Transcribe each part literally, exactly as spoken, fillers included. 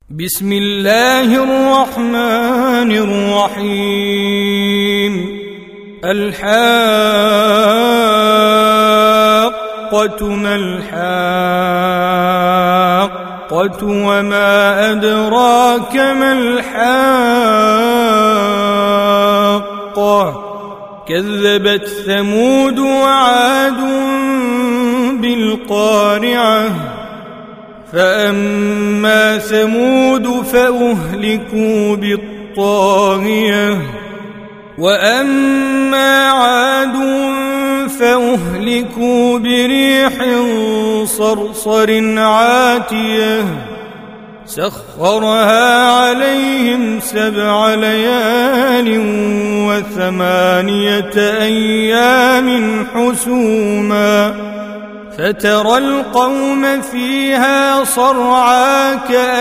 بسم الله الرحمن الرحيم. الحاقة ما الحاقة وما أدراك ما الحاقة. كذبت ثمود وعاد بالقارعة. فأما ثمود فأهلكوا بالطاغية وأما عاد فأهلكوا بريح صرصر عاتية سخرها عليهم سبع ليال وثمانية أيام حسوما فترى القوم فيها صرعى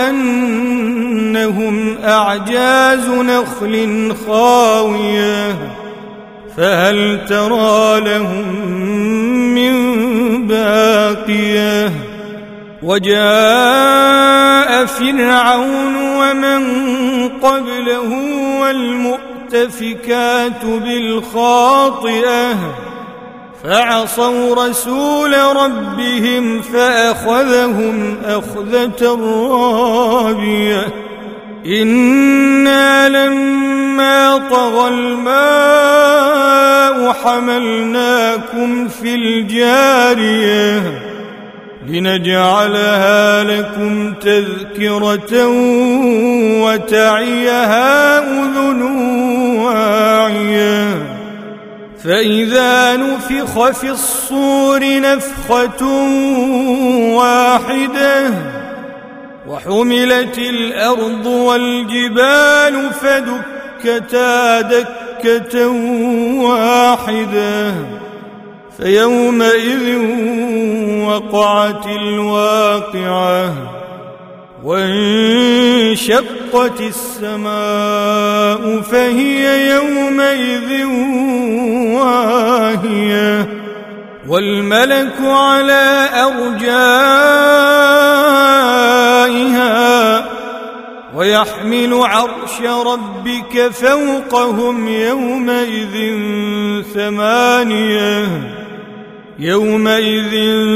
كأنهم أعجاز نخل خاوية فهل ترى لهم من باقية. وجاء فرعون ومن قبله والمؤتفكات بالخاطئة فعصوا رسول ربهم فأخذهم أخذة رابية. إنا لما طغى الماء حملناكم في الجارية لنجعلها لكم تذكرة وتعيها أذن واعية. فإذا نفخ في الصور نفخة واحدة وحملت الأرض والجبال فدكتا دكة واحدة فيومئذ وقعت الواقعة وانشقت السماء فهي يومئذ واهية والملك على أرجائها ويحمل عرش ربك فوقهم يومئذ ثمانية. يومئذ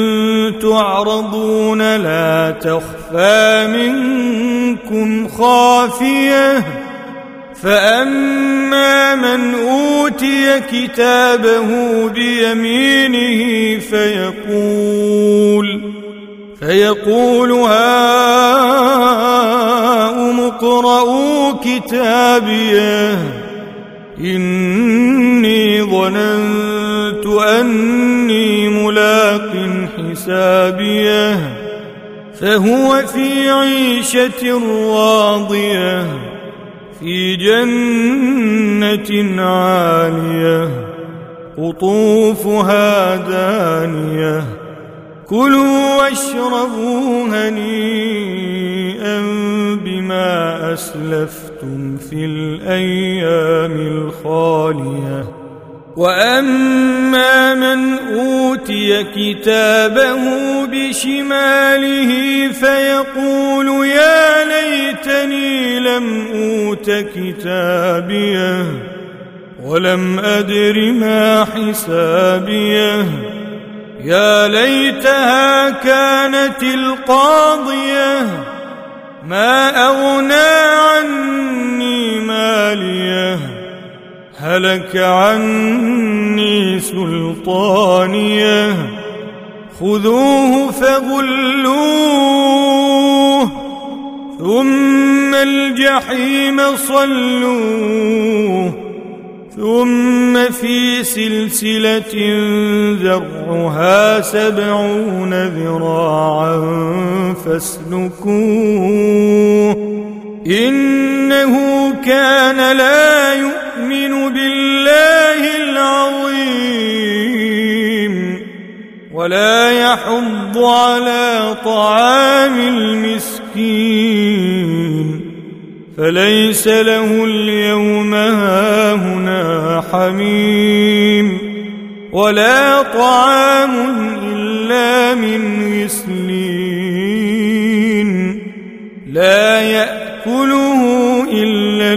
تعرضون لا تخفى منكم خافية. فأما من أوتي كتابه بيمينه فيقول فيقول هاؤم اقرءوا كتابيه إني ظننت أني ملاق حسابيه فهو في عيشة راضية في جنة عالية قطوفها دانية. كلوا واشربوا هنيئا بما أسلفتم في الأيام الخالية. وأما من أوتي كتابه بشماله فيقول يا ليتني لم أوت كتابيه ولم أدر ما حسابيه يا ليتها كانت القاضية ما أغنى عني ماليه هلك عني سلطانيه خذوه فغلوه ثم الجحيم صلوه ثم في سلسلة ذرعها سبعون ذراعا فاسلكوه إنه كان لا يؤمن بالله العظيم ولا يحض على طعام المسكين فليس له اليوم هاهنا حميم ولا طعام إلا من غسلين لا يأكل يأكله إلا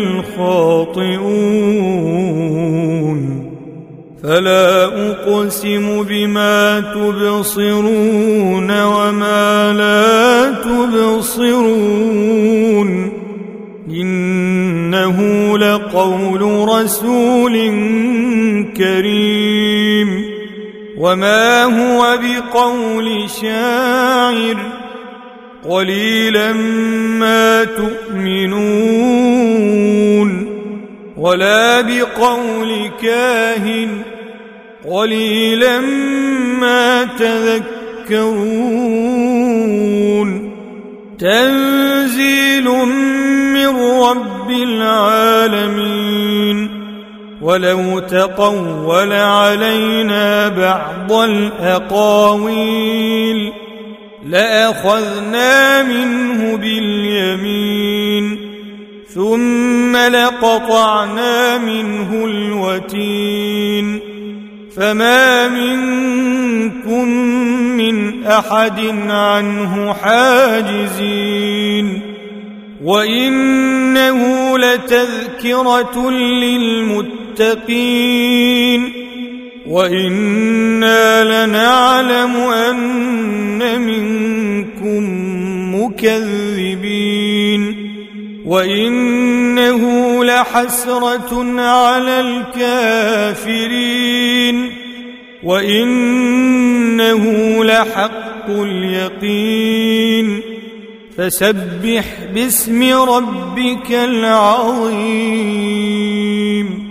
الخاطئون فلا أقسم بما تبصرون وما لا تبصرون إنه لقول رسول كريم وما هو بقول شاعر قليلا ما تؤمنون ولا بقول كاهن قليلا ما تذكرون تنزيل من رب العالمين ولو تقول علينا بعض الأقاويل لأخذنا منه باليمين ثم لقطعنا منه الوتين فما منكم من أحد عنه حاجزين وإنه لتذكرة للمتقين وإنا لنعلم أن منكم مكذبين وإنه لحسرة على الكافرين وإنه لحق اليقين فسبح باسم ربك العظيم.